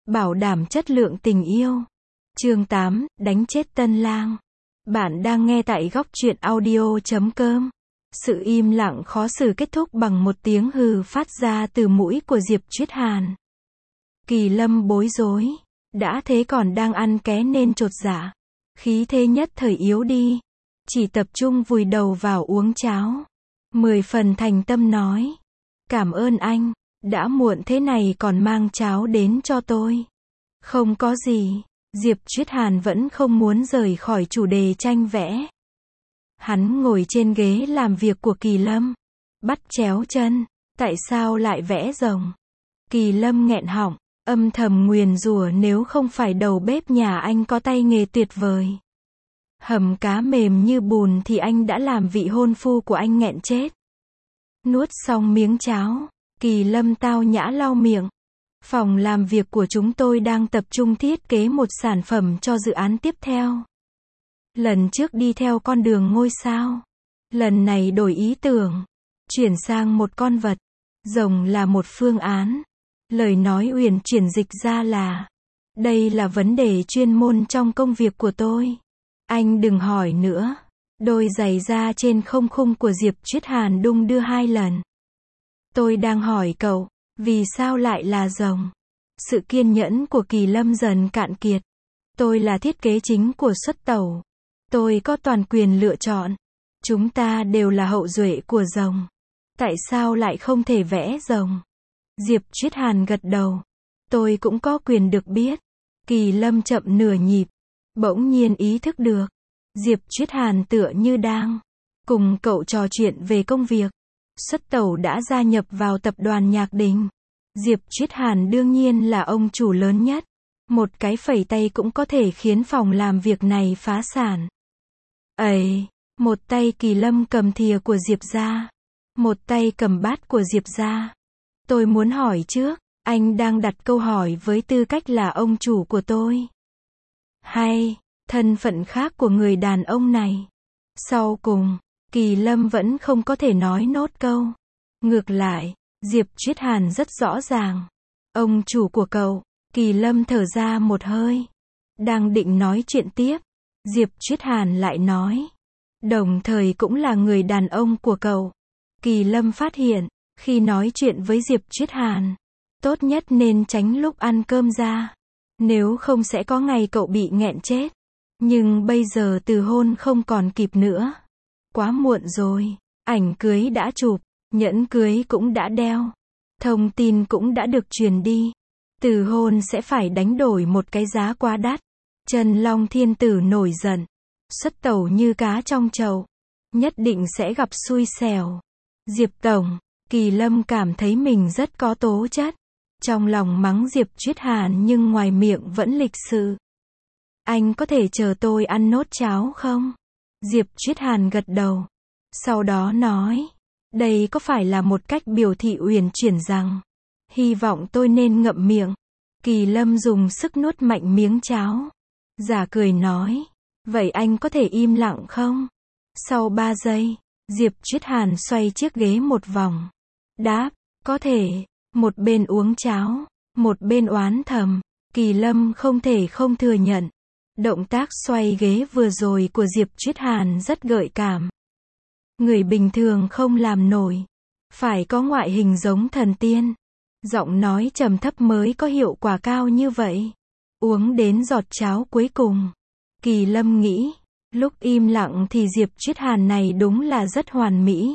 bảo đảm chất lượng tình yêu. Chương 8, đánh chết tân lang. Bạn đang nghe tại góc truyện audio.com. Sự im lặng khó xử kết thúc bằng một tiếng hừ phát ra từ mũi của Diệp Chuyết Hàn. Kỳ Lâm bối rối. Đã thế còn đang ăn ké nên chột dạ. Khí thế nhất thời yếu đi. Chỉ tập trung vùi đầu vào uống cháo. 10 phần thành tâm nói. Cảm ơn anh. Đã muộn thế này còn mang cháo đến cho tôi. Không có gì. Diệp Chuyết Hàn vẫn không muốn rời khỏi chủ đề tranh vẽ. Hắn ngồi trên ghế làm việc của Kỳ Lâm. Bắt chéo chân. Tại sao lại vẽ rồng? Kỳ Lâm nghẹn họng. Âm thầm nguyền rủa nếu không phải đầu bếp nhà anh có tay nghề tuyệt vời. Hầm cá mềm như bùn thì anh đã làm vị hôn phu của anh nghẹn chết. Nuốt xong miếng cháo. Kỳ Lâm tao nhã lau miệng. Phòng làm việc của chúng tôi đang tập trung thiết kế một sản phẩm cho dự án tiếp theo. Lần trước đi theo con đường ngôi sao. Lần này đổi ý tưởng. Chuyển sang một con vật. Rồng là một phương án. Lời nói uyển chuyển dịch ra là. Đây là vấn đề chuyên môn trong công việc của tôi. Anh đừng hỏi nữa. Đôi giày da trên không khung của Diệp Chuyết Hàn đung đưa 2 lần. Tôi đang hỏi cậu, vì sao lại là rồng? Sự kiên nhẫn của Kỳ Lâm dần cạn kiệt. Tôi là thiết kế chính của xuất tẩu. Tôi có toàn quyền lựa chọn. Chúng ta đều là hậu duệ của rồng. Tại sao lại không thể vẽ rồng? Diệp Chuyết Hàn gật đầu. Tôi cũng có quyền được biết. Kỳ Lâm chậm nửa nhịp. Bỗng nhiên ý thức được. Diệp Chuyết Hàn tựa như đang cùng cậu trò chuyện về công việc. Xuất tẩu đã gia nhập vào tập đoàn Nhạc Đình. Diệp Chuyết Hàn đương nhiên là ông chủ lớn nhất. Một cái phẩy tay cũng có thể khiến phòng làm việc này phá sản. Ấy, một tay Kỳ Lâm cầm thìa của Diệp gia. Một tay cầm bát của Diệp gia. Tôi muốn hỏi trước, anh đang đặt câu hỏi với tư cách là ông chủ của tôi. Hay, thân phận khác của người đàn ông này. Sau cùng, Kỳ Lâm vẫn không có thể nói nốt câu. Ngược lại, Diệp Chuyết Hàn rất rõ ràng. Ông chủ của cậu. Kỳ Lâm thở ra một hơi. Đang định nói chuyện tiếp. Diệp Chuyết Hàn lại nói. Đồng thời cũng là người đàn ông của cậu. Kỳ Lâm phát hiện, khi nói chuyện với Diệp Chuyết Hàn, tốt nhất nên tránh lúc ăn cơm ra. Nếu không sẽ có ngày cậu bị nghẹn chết. Nhưng bây giờ từ hôn không còn kịp nữa. Quá muộn rồi. Ảnh cưới đã chụp. Nhẫn cưới cũng đã đeo. Thông tin cũng đã được truyền đi. Từ hôn sẽ phải đánh đổi một cái giá quá đắt. Trần Long Thiên Tử nổi giận. Xuất tẩu như cá trong chậu. Nhất định sẽ gặp xui xẻo. Diệp Tổng. Kỳ Lâm cảm thấy mình rất có tố chất. Trong lòng mắng Diệp Chuyết Hàn nhưng ngoài miệng vẫn lịch sự. Anh có thể chờ tôi ăn nốt cháo không? Diệp Chuyết Hàn gật đầu. Sau đó nói. Đây có phải là một cách biểu thị uyển chuyển rằng. Hy vọng tôi nên ngậm miệng. Kỳ Lâm dùng sức nuốt mạnh miếng cháo. Giả cười nói. Vậy anh có thể im lặng không? Sau 3 giây. Diệp Chuyết Hàn xoay chiếc ghế một vòng. Đáp. Có thể. Một bên uống cháo. Một bên oán thầm. Kỳ Lâm không thể không thừa nhận. Động tác xoay ghế vừa rồi của Diệp Chuyết Hàn rất gợi cảm. Người bình thường không làm nổi. Phải có ngoại hình giống thần tiên. Giọng nói trầm thấp mới có hiệu quả cao như vậy. Uống đến giọt cháo cuối cùng. Kỳ Lâm nghĩ. Lúc im lặng thì Diệp Chuyết Hàn này đúng là rất hoàn mỹ.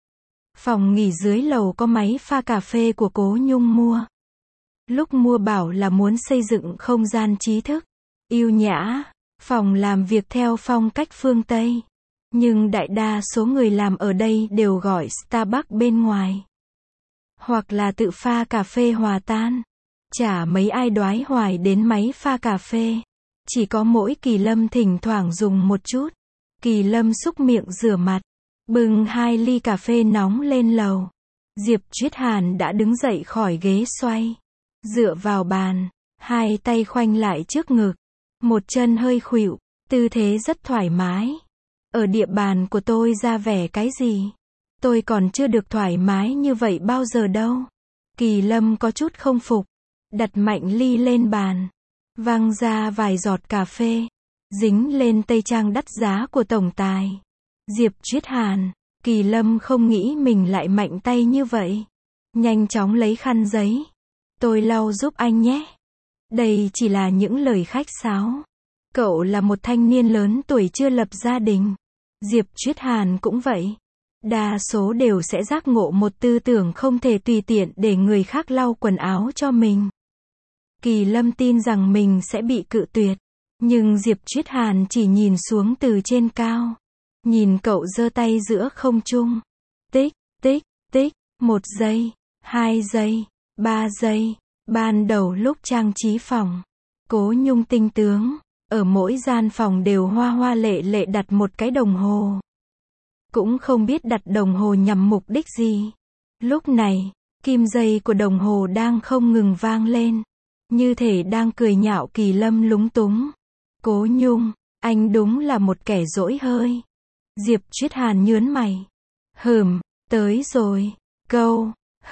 Phòng nghỉ dưới lầu có máy pha cà phê của Cố Nhung mua. Lúc mua bảo là muốn xây dựng không gian trí thức. Yêu nhã. Phòng làm việc theo phong cách phương Tây. Nhưng đại đa số người làm ở đây đều gọi Starbucks bên ngoài. Hoặc là tự pha cà phê hòa tan. Chả mấy ai đoái hoài đến máy pha cà phê. Chỉ có mỗi Kỳ Lâm thỉnh thoảng dùng một chút. Kỳ Lâm xúc miệng rửa mặt. Bưng 2 ly cà phê nóng lên lầu. Diệp Chuyết Hàn đã đứng dậy khỏi ghế xoay. Dựa vào bàn. 2 tay khoanh lại trước ngực. Một chân hơi khuỵu. Tư thế rất thoải mái. Ở địa bàn của tôi ra vẻ cái gì? Tôi còn chưa được thoải mái như vậy bao giờ đâu. Kỳ Lâm có chút không phục. đặt mạnh ly lên bàn, văng ra vài giọt cà phê, dính lên tây trang đắt giá của tổng tài. Diệp Triết Hàn, Kỳ Lâm không nghĩ mình lại mạnh tay như vậy. Nhanh chóng lấy khăn giấy. Tôi lau giúp anh nhé. Đây chỉ là những lời khách sáo. Cậu là một thanh niên lớn tuổi chưa lập gia đình. Diệp Triết Hàn cũng vậy. Đa số đều sẽ giác ngộ một tư tưởng không thể tùy tiện để người khác lau quần áo cho mình. Kỳ Lâm tin rằng mình sẽ bị cự tuyệt. Nhưng Diệp Triết Hàn chỉ nhìn xuống từ trên cao. Nhìn cậu giơ tay giữa không trung. Tích, tích, tích, 1 giây, 2 giây, 3 giây. Ban đầu lúc trang trí phòng, Cố Nhung tinh tướng, ở mỗi gian phòng đều hoa hoa lệ lệ đặt một cái đồng hồ. Cũng không biết đặt đồng hồ nhằm mục đích gì. Lúc này, kim dây của đồng hồ đang không ngừng vang lên. Như thể đang cười nhạo Kỳ Lâm lúng túng. Cố Nhung, anh đúng là một kẻ dỗi hơi. Diệp Triết Hàn nhớn mày. Tới rồi. Câu,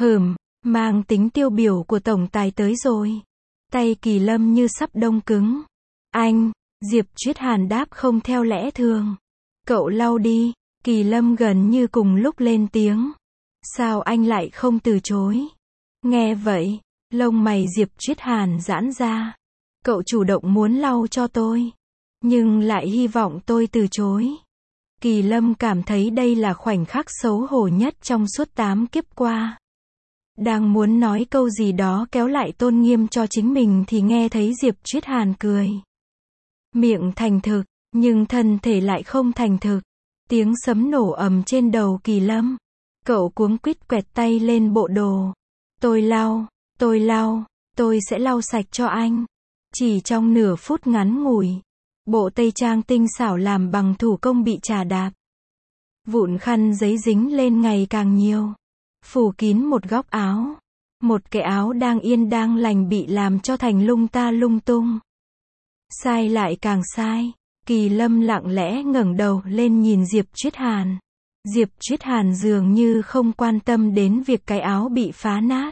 mang tính tiêu biểu của tổng tài tới rồi. Tay Kỳ Lâm như sắp đông cứng. Anh, Diệp Triết Hàn đáp không theo lẽ thường. Cậu lau đi. Kỳ Lâm gần như cùng lúc lên tiếng. Sao anh lại không từ chối? Nghe vậy, lông mày Diệp Triết Hàn giãn ra. Cậu chủ động muốn lau cho tôi, nhưng lại hy vọng tôi từ chối. Kỳ Lâm cảm thấy đây là khoảnh khắc xấu hổ nhất trong suốt 8 kiếp qua. Đang muốn nói câu gì đó kéo lại tôn nghiêm cho chính mình thì nghe thấy Diệp Triết Hàn cười. Miệng thành thực, nhưng thân thể lại không thành thực. Tiếng sấm nổ ầm trên đầu Kỳ Lâm. Cậu cuống quýt quẹt tay lên bộ đồ. Tôi lau, tôi sẽ lau sạch cho anh. Chỉ trong nửa phút ngắn ngủi, bộ tây trang tinh xảo làm bằng thủ công bị chà đạp. Vụn khăn giấy dính lên ngày càng nhiều. Phủ kín một góc áo. Một cái áo đang yên đang lành bị làm cho thành lung ta lung tung. Sai lại càng sai. Kỳ Lâm lặng lẽ ngẩng đầu lên nhìn Diệp Triết Hàn. Diệp Triết Hàn dường như không quan tâm đến việc cái áo bị phá nát.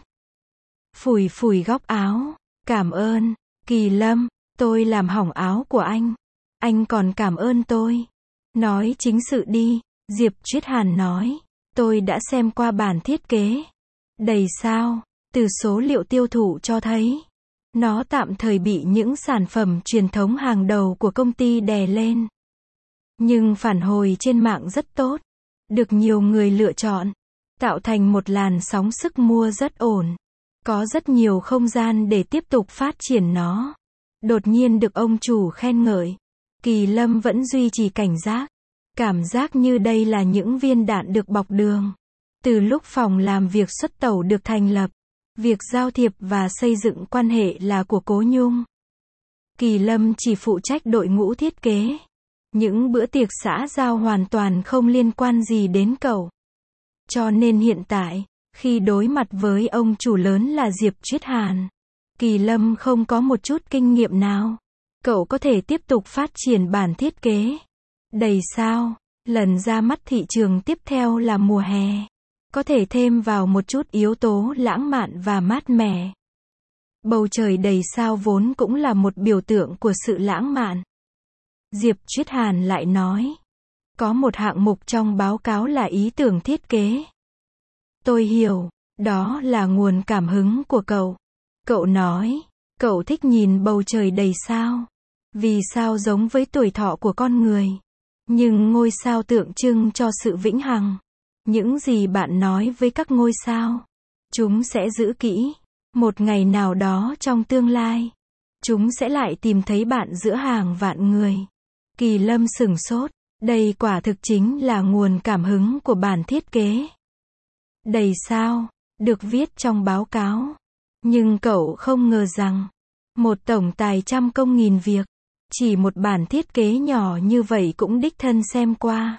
Phủi phủi góc áo. Cảm ơn, Kỳ Lâm, tôi làm hỏng áo của anh. Anh còn cảm ơn tôi. Nói chính sự đi, Diệp Triết Hàn nói. Tôi đã xem qua bản thiết kế. Đầy sao, từ số liệu tiêu thụ cho thấy. Nó tạm thời bị những sản phẩm truyền thống hàng đầu của công ty đè lên. Nhưng phản hồi trên mạng rất tốt. Được nhiều người lựa chọn. Tạo thành một làn sóng sức mua rất ổn. Có rất nhiều không gian để tiếp tục phát triển nó. Đột nhiên được ông chủ khen ngợi. Kỳ Lâm vẫn duy trì cảnh giác. Cảm giác như đây là những viên đạn được bọc đường. Từ lúc phòng làm việc xuất tẩu được thành lập, việc giao thiệp và xây dựng quan hệ là của Cố Nhung. Kỳ Lâm chỉ phụ trách đội ngũ thiết kế. Những bữa tiệc xã giao hoàn toàn không liên quan gì đến cậu. Cho nên hiện tại, khi đối mặt với ông chủ lớn là Diệp Triết Hàn, Kỳ Lâm không có một chút kinh nghiệm nào. Cậu có thể tiếp tục phát triển bản thiết kế. Đầy sao, lần ra mắt thị trường tiếp theo là mùa hè. Có thể thêm vào một chút yếu tố lãng mạn và mát mẻ. Bầu trời đầy sao vốn cũng là một biểu tượng của sự lãng mạn. Diệp Triết Hàn lại nói. Có một hạng mục trong báo cáo là ý tưởng thiết kế. Tôi hiểu, đó là nguồn cảm hứng của cậu. Cậu nói, cậu thích nhìn bầu trời đầy sao. Vì sao giống với tuổi thọ của con người. Nhưng ngôi sao tượng trưng cho sự vĩnh hằng. Những gì bạn nói với các ngôi sao, chúng sẽ giữ kỹ. Một ngày nào đó trong tương lai, chúng sẽ lại tìm thấy bạn giữa hàng vạn người. Kỳ Lâm sửng sốt. Đây quả thực chính là nguồn cảm hứng của bản thiết kế. Đầy sao, được viết trong báo cáo. Nhưng cậu không ngờ rằng, một tổng tài trăm công nghìn việc, chỉ một bản thiết kế nhỏ như vậy cũng đích thân xem qua.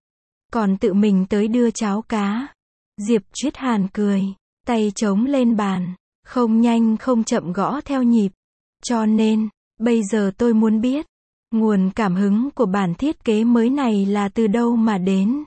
Còn tự mình tới đưa cháo cá. Diệp Triết Hàn cười, tay chống lên bàn, không nhanh không chậm gõ theo nhịp. Cho nên, bây giờ tôi muốn biết, nguồn cảm hứng của bản thiết kế mới này là từ đâu mà đến.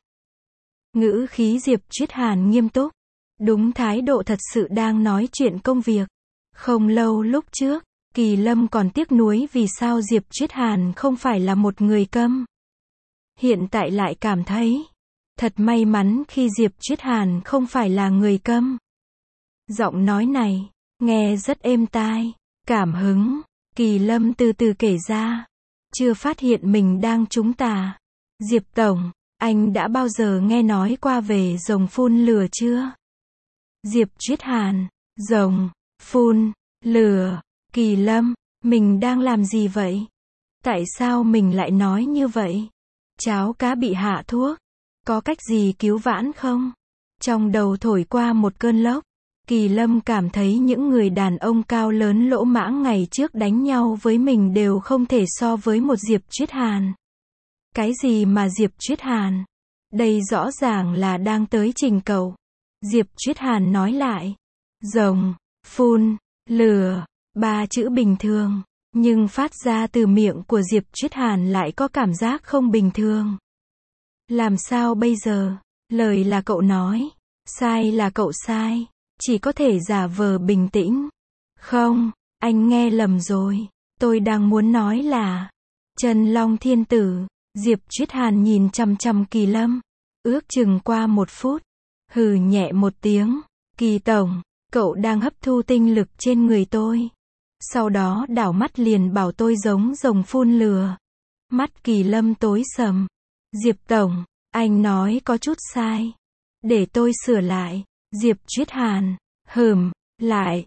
Ngữ khí Diệp Triết Hàn nghiêm túc. Đúng thái độ thật sự đang nói chuyện công việc. Không lâu lúc trước, Kỳ Lâm còn tiếc nuối vì sao Diệp Triết Hàn không phải là một người câm. Hiện tại lại cảm thấy thật may mắn khi Diệp Triết Hàn không phải là người câm. Giọng nói này nghe rất êm tai, cảm hứng. Kỳ Lâm từ từ kể ra, chưa phát hiện mình đang trúng tà. Diệp Tổng, anh đã bao giờ nghe nói qua về rồng phun lửa chưa? Diệp Triết Hàn, rồng phun lửa. Kỳ Lâm, mình đang làm gì vậy? Tại sao mình lại nói như vậy? Cháo cá bị hạ thuốc, có cách gì cứu vãn không? Trong đầu thổi qua một cơn lốc, Kỳ Lâm cảm thấy những người đàn ông cao lớn lỗ mãng ngày trước đánh nhau với mình đều không thể so với một Diệp Triết Hàn. Cái gì mà Diệp Triết Hàn? Đây rõ ràng là đang tới trình cầu. Diệp Triết Hàn nói lại, rồng phun lửa, 3 chữ bình thường, nhưng phát ra từ miệng của Diệp Triết Hàn lại có cảm giác không bình thường. Làm sao bây giờ? Lời là cậu nói, sai là cậu sai, chỉ có thể giả vờ bình tĩnh. Không, anh nghe lầm rồi, tôi đang muốn nói là Chân Long Thiên Tử. Diệp Triết Hàn nhìn chằm chằm Kỳ Lâm, ước chừng qua 1 phút, hừ nhẹ một tiếng, Kỳ Tổng, cậu đang hấp thu tinh lực trên người tôi. Sau đó đảo mắt liền bảo tôi giống rồng phun lửa. Mắt Kỳ Lâm tối sầm. Diệp Tổng, anh nói có chút sai. Để tôi sửa lại. Diệp Triết Hàn, lại,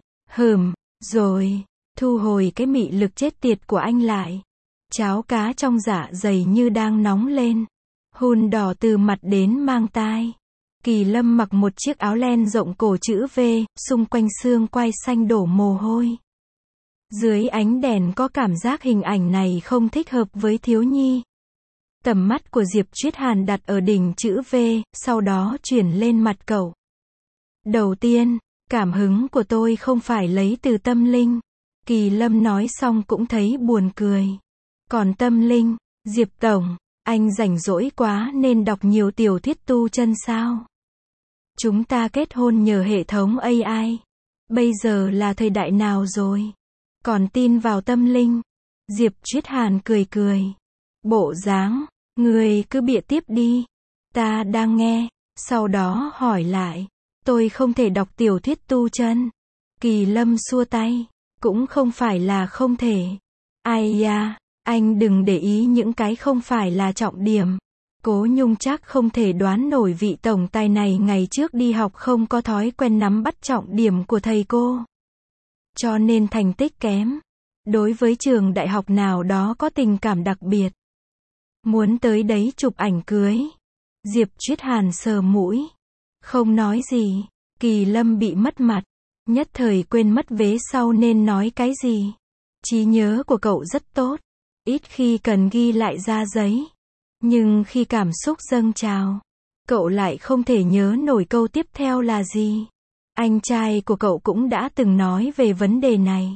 rồi, thu hồi cái mị lực chết tiệt của anh lại. Cháo cá trong dạ dày như đang nóng lên. Hun đỏ từ mặt đến mang tai. Kỳ Lâm mặc một chiếc áo len rộng cổ chữ V, xung quanh xương quai xanh đổ mồ hôi. Dưới ánh đèn có cảm giác hình ảnh này không thích hợp với thiếu nhi. Tầm mắt của Diệp Triết Hàn đặt ở đỉnh chữ V, sau đó chuyển lên mặt cậu. Đầu tiên, cảm hứng của tôi không phải lấy từ tâm linh. Kỳ Lâm nói xong cũng thấy buồn cười. Còn tâm linh, Diệp Tổng, anh rảnh rỗi quá nên đọc nhiều tiểu thuyết tu chân sao? Chúng ta kết hôn nhờ hệ thống AI. Bây giờ là thời đại nào rồi? Còn tin vào tâm linh? Diệp Triết Hàn cười cười. Bộ dáng, người cứ bịa tiếp đi. Ta đang nghe. Sau đó hỏi lại. Tôi không thể đọc tiểu thuyết tu chân. Kỳ Lâm xua tay. Cũng không phải là không thể. Ai da, anh đừng để ý những cái không phải là trọng điểm. Cố Nhung chắc không thể đoán nổi vị tổng tài này ngày trước đi học không có thói quen nắm bắt trọng điểm của thầy cô. Cho nên thành tích kém. Đối với trường đại học nào đó có tình cảm đặc biệt. Muốn tới đấy chụp ảnh cưới. Diệp Triết Hàn sờ mũi. Không nói gì. Kỳ Lâm bị mất mặt. Nhất thời quên mất vế sau nên nói cái gì. Trí nhớ của cậu rất tốt. Ít khi cần ghi lại ra giấy. Nhưng khi cảm xúc dâng trào, cậu lại không thể nhớ nổi câu tiếp theo là gì. Anh trai của cậu cũng đã từng nói về vấn đề này.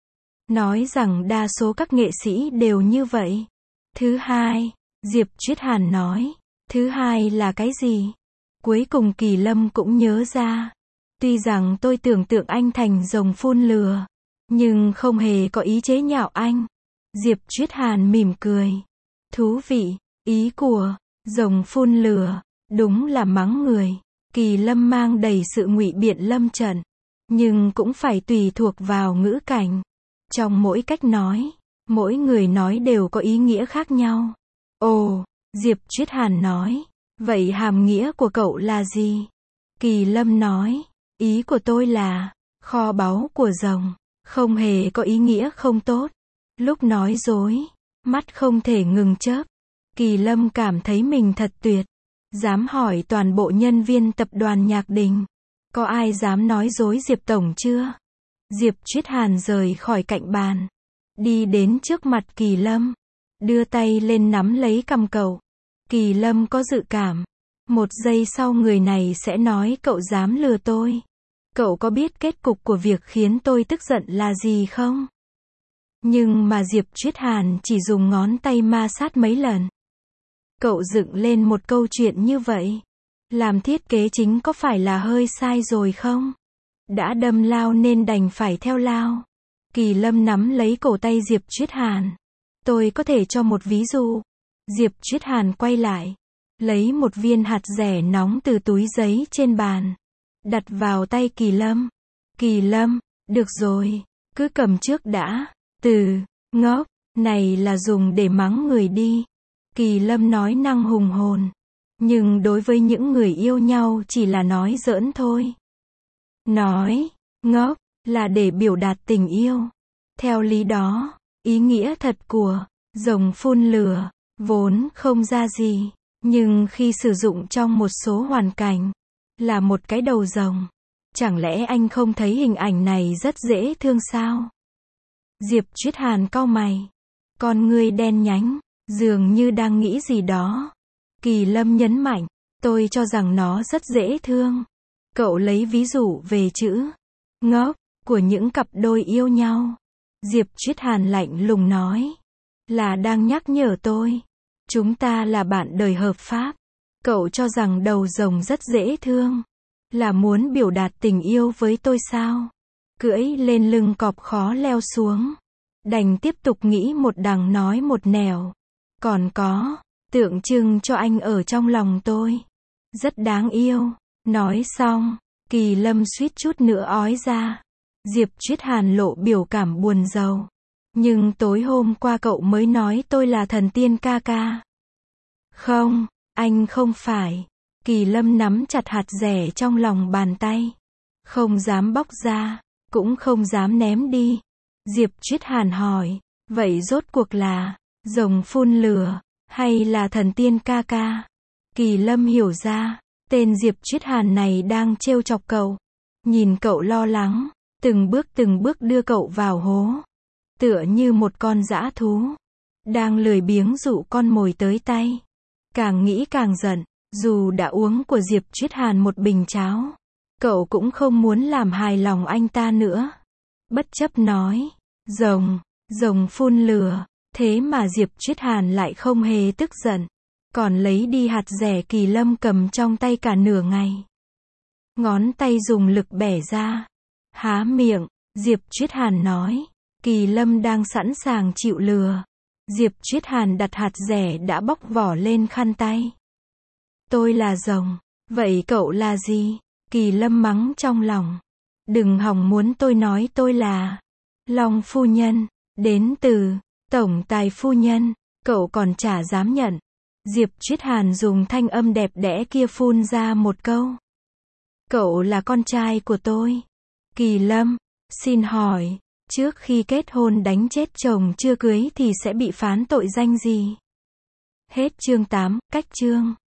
Nói rằng đa số các nghệ sĩ đều như vậy. Thứ hai, Diệp Triết Hàn nói. Thứ hai là cái gì? Cuối cùng Kỳ Lâm cũng nhớ ra. Tuy rằng tôi tưởng tượng anh thành rồng phun lửa, nhưng không hề có ý chế nhạo anh. Diệp Triết Hàn mỉm cười. Thú vị, ý của rồng phun lửa, đúng là mắng người. Kỳ Lâm mang đầy sự ngụy biện lâm trận, nhưng cũng phải tùy thuộc vào ngữ cảnh. Trong mỗi cách nói, mỗi người nói đều có ý nghĩa khác nhau. Ồ, Diệp Triết Hàn nói, vậy hàm nghĩa của cậu là gì? Kỳ Lâm nói, ý của tôi là, kho báu của rồng, không hề có ý nghĩa không tốt. Lúc nói dối, mắt không thể ngừng chớp. Kỳ Lâm cảm thấy mình thật tuyệt. Dám hỏi toàn bộ nhân viên tập đoàn Nhạc Đình. Có ai dám nói dối Diệp Tổng chưa? Diệp Triết Hàn rời khỏi cạnh bàn. Đi đến trước mặt Kỳ Lâm. Đưa tay lên nắm lấy cằm cậu. Kỳ Lâm có dự cảm. 1 giây sau người này sẽ nói cậu dám lừa tôi. Cậu có biết kết cục của việc khiến tôi tức giận là gì không? Nhưng mà Diệp Triết Hàn chỉ dùng ngón tay ma sát mấy lần. Cậu dựng lên một câu chuyện như vậy. Làm thiết kế chính có phải là hơi sai rồi không? Đã đâm lao nên đành phải theo lao. Kỳ Lâm nắm lấy cổ tay Diệp Chuyết Hàn. Tôi có thể cho một ví dụ. Diệp Chuyết Hàn quay lại. Lấy một viên hạt dẻ nóng từ túi giấy trên bàn. Đặt vào tay Kỳ Lâm. Kỳ Lâm, được rồi, cứ cầm trước đã. Từ, ngốc, này là dùng để mắng người đi. Kỳ Lâm nói năng hùng hồn. Nhưng đối với những người yêu nhau chỉ là nói giỡn thôi. Nói, ngốc, là để biểu đạt tình yêu. Theo lý đó, ý nghĩa thật của rồng phun lửa vốn không ra gì, nhưng khi sử dụng trong một số hoàn cảnh, là một cái đầu rồng. Chẳng lẽ anh không thấy hình ảnh này rất dễ thương sao? Diệp Chuyết Hàn cau mày. Con ngươi đen nhánh, dường như đang nghĩ gì đó. Kỳ Lâm nhấn mạnh, tôi cho rằng nó rất dễ thương. Cậu lấy ví dụ về chữ ngốc của những cặp đôi yêu nhau. Diệp Chuyết Hàn lạnh lùng nói, là đang nhắc nhở tôi. Chúng ta là bạn đời hợp pháp. Cậu cho rằng đầu rồng rất dễ thương, là muốn biểu đạt tình yêu với tôi sao? Cưỡi lên lưng cọp khó leo xuống. Đành tiếp tục nghĩ một đằng nói một nẻo. Còn có, tượng trưng cho anh ở trong lòng tôi. Rất đáng yêu. Nói xong, Kỳ Lâm suýt chút nữa ói ra. Diệp Chuyết Hàn lộ biểu cảm buồn rầu. Nhưng tối hôm qua cậu mới nói tôi là thần tiên ca ca. Không, anh không phải. Kỳ Lâm nắm chặt hạt dẻ trong lòng bàn tay. Không dám bóc ra, cũng không dám ném đi. Diệp Chuyết Hàn hỏi, vậy rốt cuộc là rồng phun lửa, hay là thần tiên ca ca? Kỳ Lâm hiểu ra, tên Diệp Chuyết Hàn này đang trêu chọc cậu. Nhìn cậu lo lắng, từng bước đưa cậu vào hố. Tựa như một con dã thú, đang lười biếng dụ con mồi tới tay. Càng nghĩ càng giận, dù đã uống của Diệp Chuyết Hàn một bình cháo, cậu cũng không muốn làm hài lòng anh ta nữa. Bất chấp nói, rồng phun lửa, thế mà Diệp Chuyết Hàn lại không hề tức giận, còn lấy đi hạt dẻ Kỳ Lâm cầm trong tay cả nửa ngày. Ngón tay dùng lực bẻ ra, há miệng, Diệp Chuyết Hàn nói, Kỳ Lâm đang sẵn sàng chịu lừa. Diệp Chuyết Hàn đặt hạt dẻ đã bóc vỏ lên khăn tay. Tôi là rồng, vậy cậu là gì? Kỳ Lâm mắng trong lòng. Đừng hòng muốn tôi nói tôi là Long phu nhân, đến từ tổng tài phu nhân, cậu còn chả dám nhận. Diệp Chuyết Hàn dùng thanh âm đẹp đẽ kia phun ra một câu. Cậu là con trai của tôi. Kỳ Lâm, xin hỏi, trước khi kết hôn đánh chết chồng chưa cưới thì sẽ bị phán tội danh gì? Hết chương 8, cách chương.